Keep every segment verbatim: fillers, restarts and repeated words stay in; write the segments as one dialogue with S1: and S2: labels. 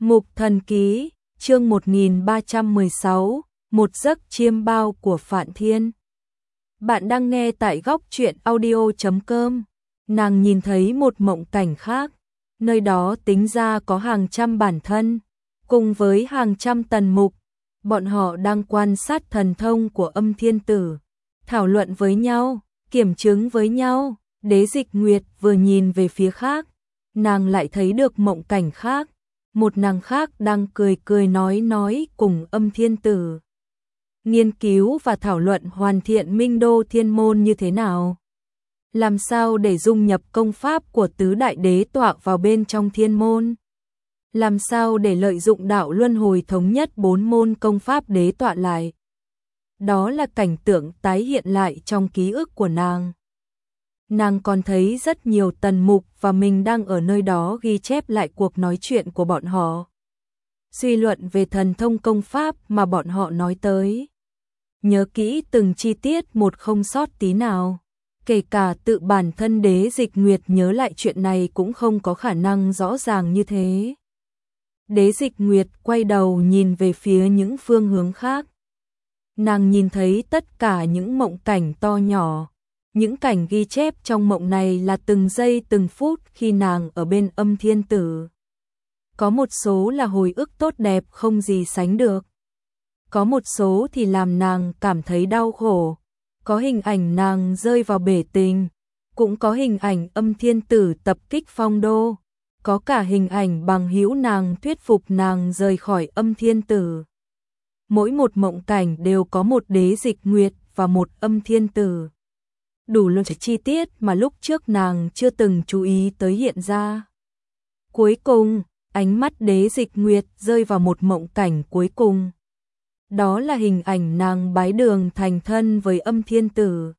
S1: Mục Thần Ký, chương một nghìn ba trăm mười sáu, một giấc chiêm bao của Phạn Thiên. Bạn đang nghe tại góc truyện audio chấm com. Nàng nhìn thấy một mộng cảnh khác, nơi đó tính ra có hàng trăm bản thân, cùng với hàng trăm tần mục, bọn họ đang quan sát thần thông của Âm Thiên Tử, thảo luận với nhau, kiểm chứng với nhau. Đế Dịch Nguyệt vừa nhìn về phía khác, nàng lại thấy được mộng cảnh khác, một nàng khác đang cười cười nói nói cùng Âm Thiên Tử. Nghiên cứu và thảo luận hoàn thiện Minh Đô Thiên Môn như thế nào? Làm sao để dung nhập công pháp của tứ đại đế tọa vào bên trong thiên môn? Làm sao để lợi dụng đạo luân hồi thống nhất bốn môn công pháp đế tọa lại? Đó là cảnh tượng tái hiện lại trong ký ức của nàng. Nàng còn thấy rất nhiều tần mục và mình đang ở nơi đó ghi chép lại cuộc nói chuyện của bọn họ. Suy luận về thần thông công pháp mà bọn họ nói tới. Nhớ kỹ từng chi tiết một không sót tí nào. Kể cả tự bản thân Đế Dịch Nguyệt nhớ lại chuyện này cũng không có khả năng rõ ràng như thế. Đế Dịch Nguyệt quay đầu nhìn về phía những phương hướng khác. Nàng nhìn thấy tất cả những mộng cảnh to nhỏ. Những cảnh ghi chép trong mộng này là từng giây từng phút khi nàng ở bên Âm Thiên Tử. Có một số là hồi ức tốt đẹp không gì sánh được. Có một số thì làm nàng cảm thấy đau khổ. Có hình ảnh nàng rơi vào bể tình. Cũng có hình ảnh Âm Thiên Tử tập kích Phong Đô. Có cả hình ảnh bằng hữu nàng thuyết phục nàng rời khỏi Âm Thiên Tử. Mỗi một mộng cảnh đều có một Đế Dịch Nguyệt và một Âm Thiên Tử. Đủ loại chi tiết mà lúc trước nàng chưa từng chú ý tới hiện ra. Cuối cùng, ánh mắt Đế Dịch Nguyệt rơi vào một mộng cảnh cuối cùng. Đó là hình ảnh nàng bái đường thành thân với Âm Thiên Tử.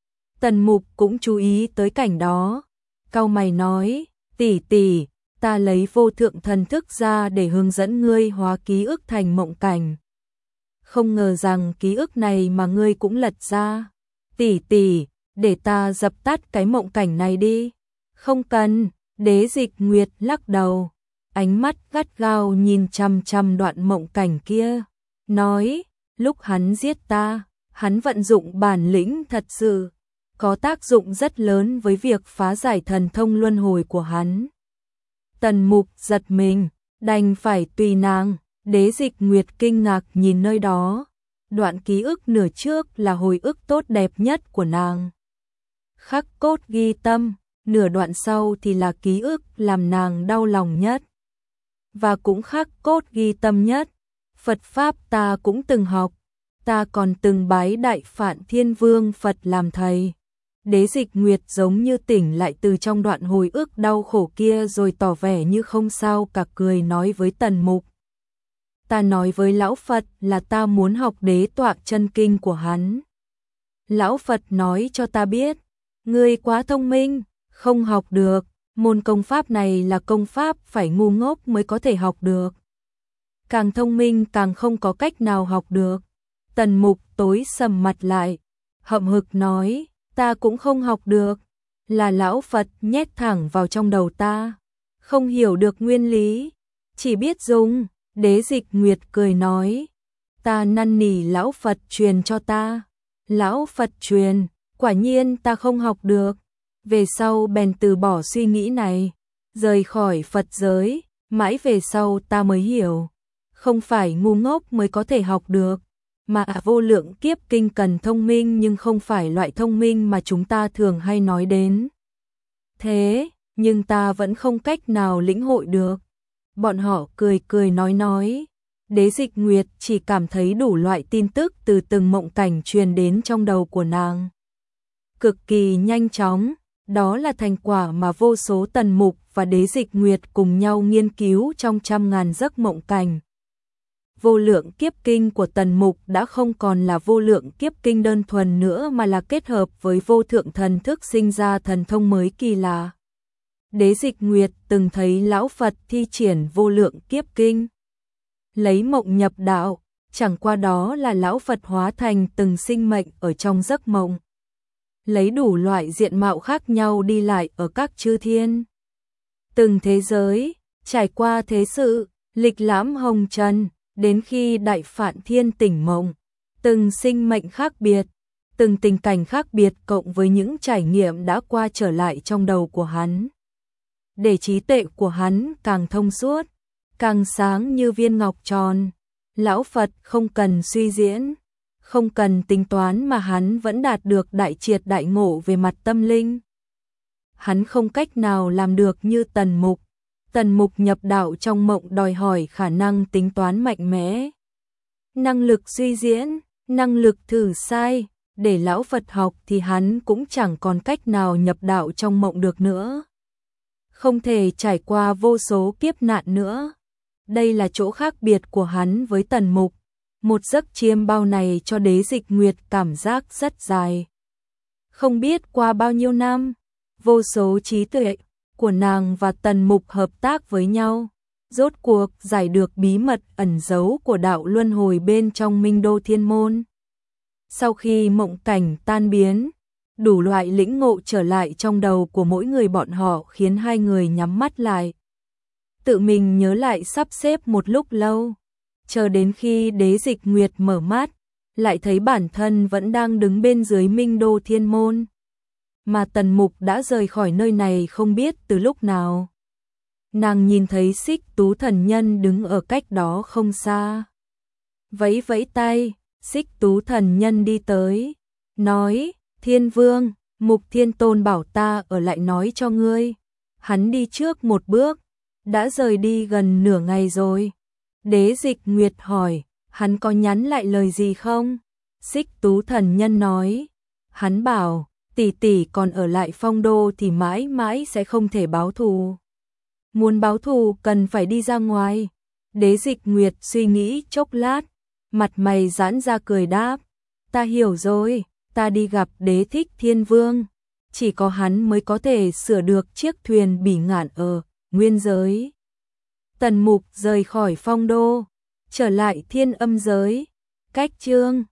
S1: Tần Mục cũng chú ý tới cảnh đó. Cau mày nói, tỷ tỷ, ta lấy vô thượng thần thức ra để hướng dẫn ngươi hóa ký ức thành mộng cảnh. Không ngờ rằng ký ức này mà ngươi cũng lật ra. Tỷ tỷ, để ta dập tắt cái mộng cảnh này đi. Không cần, Đế Dịch Nguyệt lắc đầu. Ánh mắt gắt gao nhìn chằm chằm đoạn mộng cảnh kia. Nói, lúc hắn giết ta, hắn vận dụng bản lĩnh thật sự. Có tác dụng rất lớn với việc phá giải thần thông luân hồi của hắn. Tần Mục giật mình, đành phải tùy nàng. Đế Dịch Nguyệt kinh ngạc nhìn nơi đó. Đoạn ký ức nửa trước là hồi ức tốt đẹp nhất của nàng. Khắc cốt ghi tâm, nửa đoạn sau thì là ký ức làm nàng đau lòng nhất. Và cũng khắc cốt ghi tâm nhất. Phật Pháp ta cũng từng học, ta còn từng bái Đại Phạn Thiên Vương Phật làm thầy. Đế Dịch Nguyệt giống như tỉnh lại từ trong đoạn hồi ức đau khổ kia rồi tỏ vẻ như không sao cả, cười nói với Tần Mục. Ta nói với Lão Phật là ta muốn học đế tọa chân kinh của hắn. Lão Phật nói cho ta biết, ngươi quá thông minh, không học được, môn công pháp này là công pháp phải ngu ngốc mới có thể học được. Càng thông minh càng không có cách nào học được. Tần Mục tối sầm mặt lại, hậm hực nói, ta cũng không học được, là Lão Phật nhét thẳng vào trong đầu ta, không hiểu được nguyên lý, chỉ biết dùng. Đế Dịch Nguyệt cười nói, ta năn nỉ Lão Phật truyền cho ta. Lão Phật truyền, quả nhiên ta không học được. Về sau bèn từ bỏ suy nghĩ này, rời khỏi Phật giới. Mãi về sau ta mới hiểu, không phải ngu ngốc mới có thể học được, mà vô lượng kiếp kinh cần thông minh, nhưng không phải loại thông minh mà chúng ta thường hay nói đến. Thế, nhưng ta vẫn không cách nào lĩnh hội được. Bọn họ cười cười nói nói. Đế Dịch Nguyệt chỉ cảm thấy đủ loại tin tức từ từng mộng cảnh truyền đến trong đầu của nàng. Cực kỳ nhanh chóng, đó là thành quả mà vô số tần mục và Đế Dịch Nguyệt cùng nhau nghiên cứu trong trăm ngàn giấc mộng cảnh. Vô lượng kiếp kinh của tần mục đã không còn là vô lượng kiếp kinh đơn thuần nữa, mà là kết hợp với vô thượng thần thức sinh ra thần thông mới kỳ lạ. Đế Dịch Nguyệt từng thấy Lão Phật thi triển vô lượng kiếp kinh, lấy mộng nhập đạo, chẳng qua đó là Lão Phật hóa thành từng sinh mệnh ở trong giấc mộng, lấy đủ loại diện mạo khác nhau đi lại ở các chư thiên, từng thế giới, trải qua thế sự, lịch lãm hồng trần, đến khi Đại Phạn Thiên tỉnh mộng, từng sinh mệnh khác biệt, từng tình cảnh khác biệt cộng với những trải nghiệm đã qua trở lại trong đầu của hắn. Để trí tuệ của hắn càng thông suốt, càng sáng như viên ngọc tròn, lão Phật không cần suy diễn, không cần tính toán mà hắn vẫn đạt được đại triệt đại ngộ về mặt tâm linh. Hắn không cách nào làm được như Tần Mục. Tần Mục nhập đạo trong mộng đòi hỏi khả năng tính toán mạnh mẽ, năng lực suy diễn, năng lực thử sai. Để lão Phật học thì hắn cũng chẳng còn cách nào nhập đạo trong mộng được nữa. Không thể trải qua vô số kiếp nạn nữa. Đây là chỗ khác biệt của hắn với Tần Mục. Một giấc chiêm bao này cho Đế Dịch Nguyệt cảm giác rất dài. Không biết qua bao nhiêu năm, vô số trí tuệ của nàng và Tần Mục hợp tác với nhau, rốt cuộc giải được bí mật ẩn giấu của đạo luân hồi bên trong Minh Đô Thiên Môn. Sau khi mộng cảnh tan biến, đủ loại lĩnh ngộ trở lại trong đầu của mỗi người bọn họ khiến hai người nhắm mắt lại. Tự mình nhớ lại sắp xếp một lúc lâu, chờ đến khi Đế Dịch Nguyệt mở mắt, lại thấy bản thân vẫn đang đứng bên dưới Minh Đô Thiên Môn. Mà Tần Mục đã rời khỏi nơi này không biết từ lúc nào. Nàng nhìn thấy Xích Tú Thần Nhân đứng ở cách đó không xa. Vẫy vẫy tay, Xích Tú Thần Nhân đi tới, nói, Thiên Vương, Mục Thiên Tôn bảo ta ở lại nói cho ngươi. Hắn đi trước một bước, đã rời đi gần nửa ngày rồi. Đế Dịch Nguyệt hỏi, hắn có nhắn lại lời gì không? Xích Tú Thần Nhân nói, hắn bảo, tỷ tỷ còn ở lại Phong Đô thì mãi mãi sẽ không thể báo thù. Muốn báo thù cần phải đi ra ngoài. Đế Dịch Nguyệt suy nghĩ chốc lát, mặt mày giãn ra cười đáp, ta hiểu rồi, ta đi gặp Đế Thích Thiên Vương. Chỉ có hắn mới có thể sửa được chiếc thuyền bỉ ngạn ở nguyên giới. Tần Mục rời khỏi Phong Đô, trở lại Thiên Âm giới. Cách chương